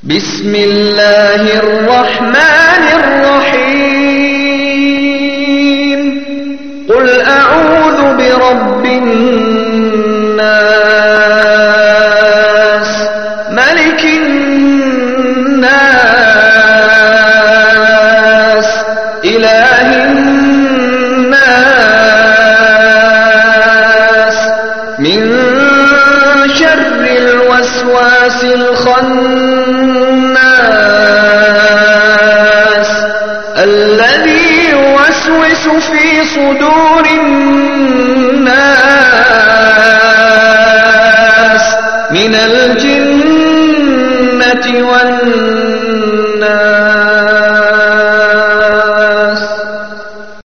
بسم الله الرحمن الرحيم قل أعوذ برب الناس ملك الناس إله الناس من شر الوسواس الخناس الذي يوسوس في صدور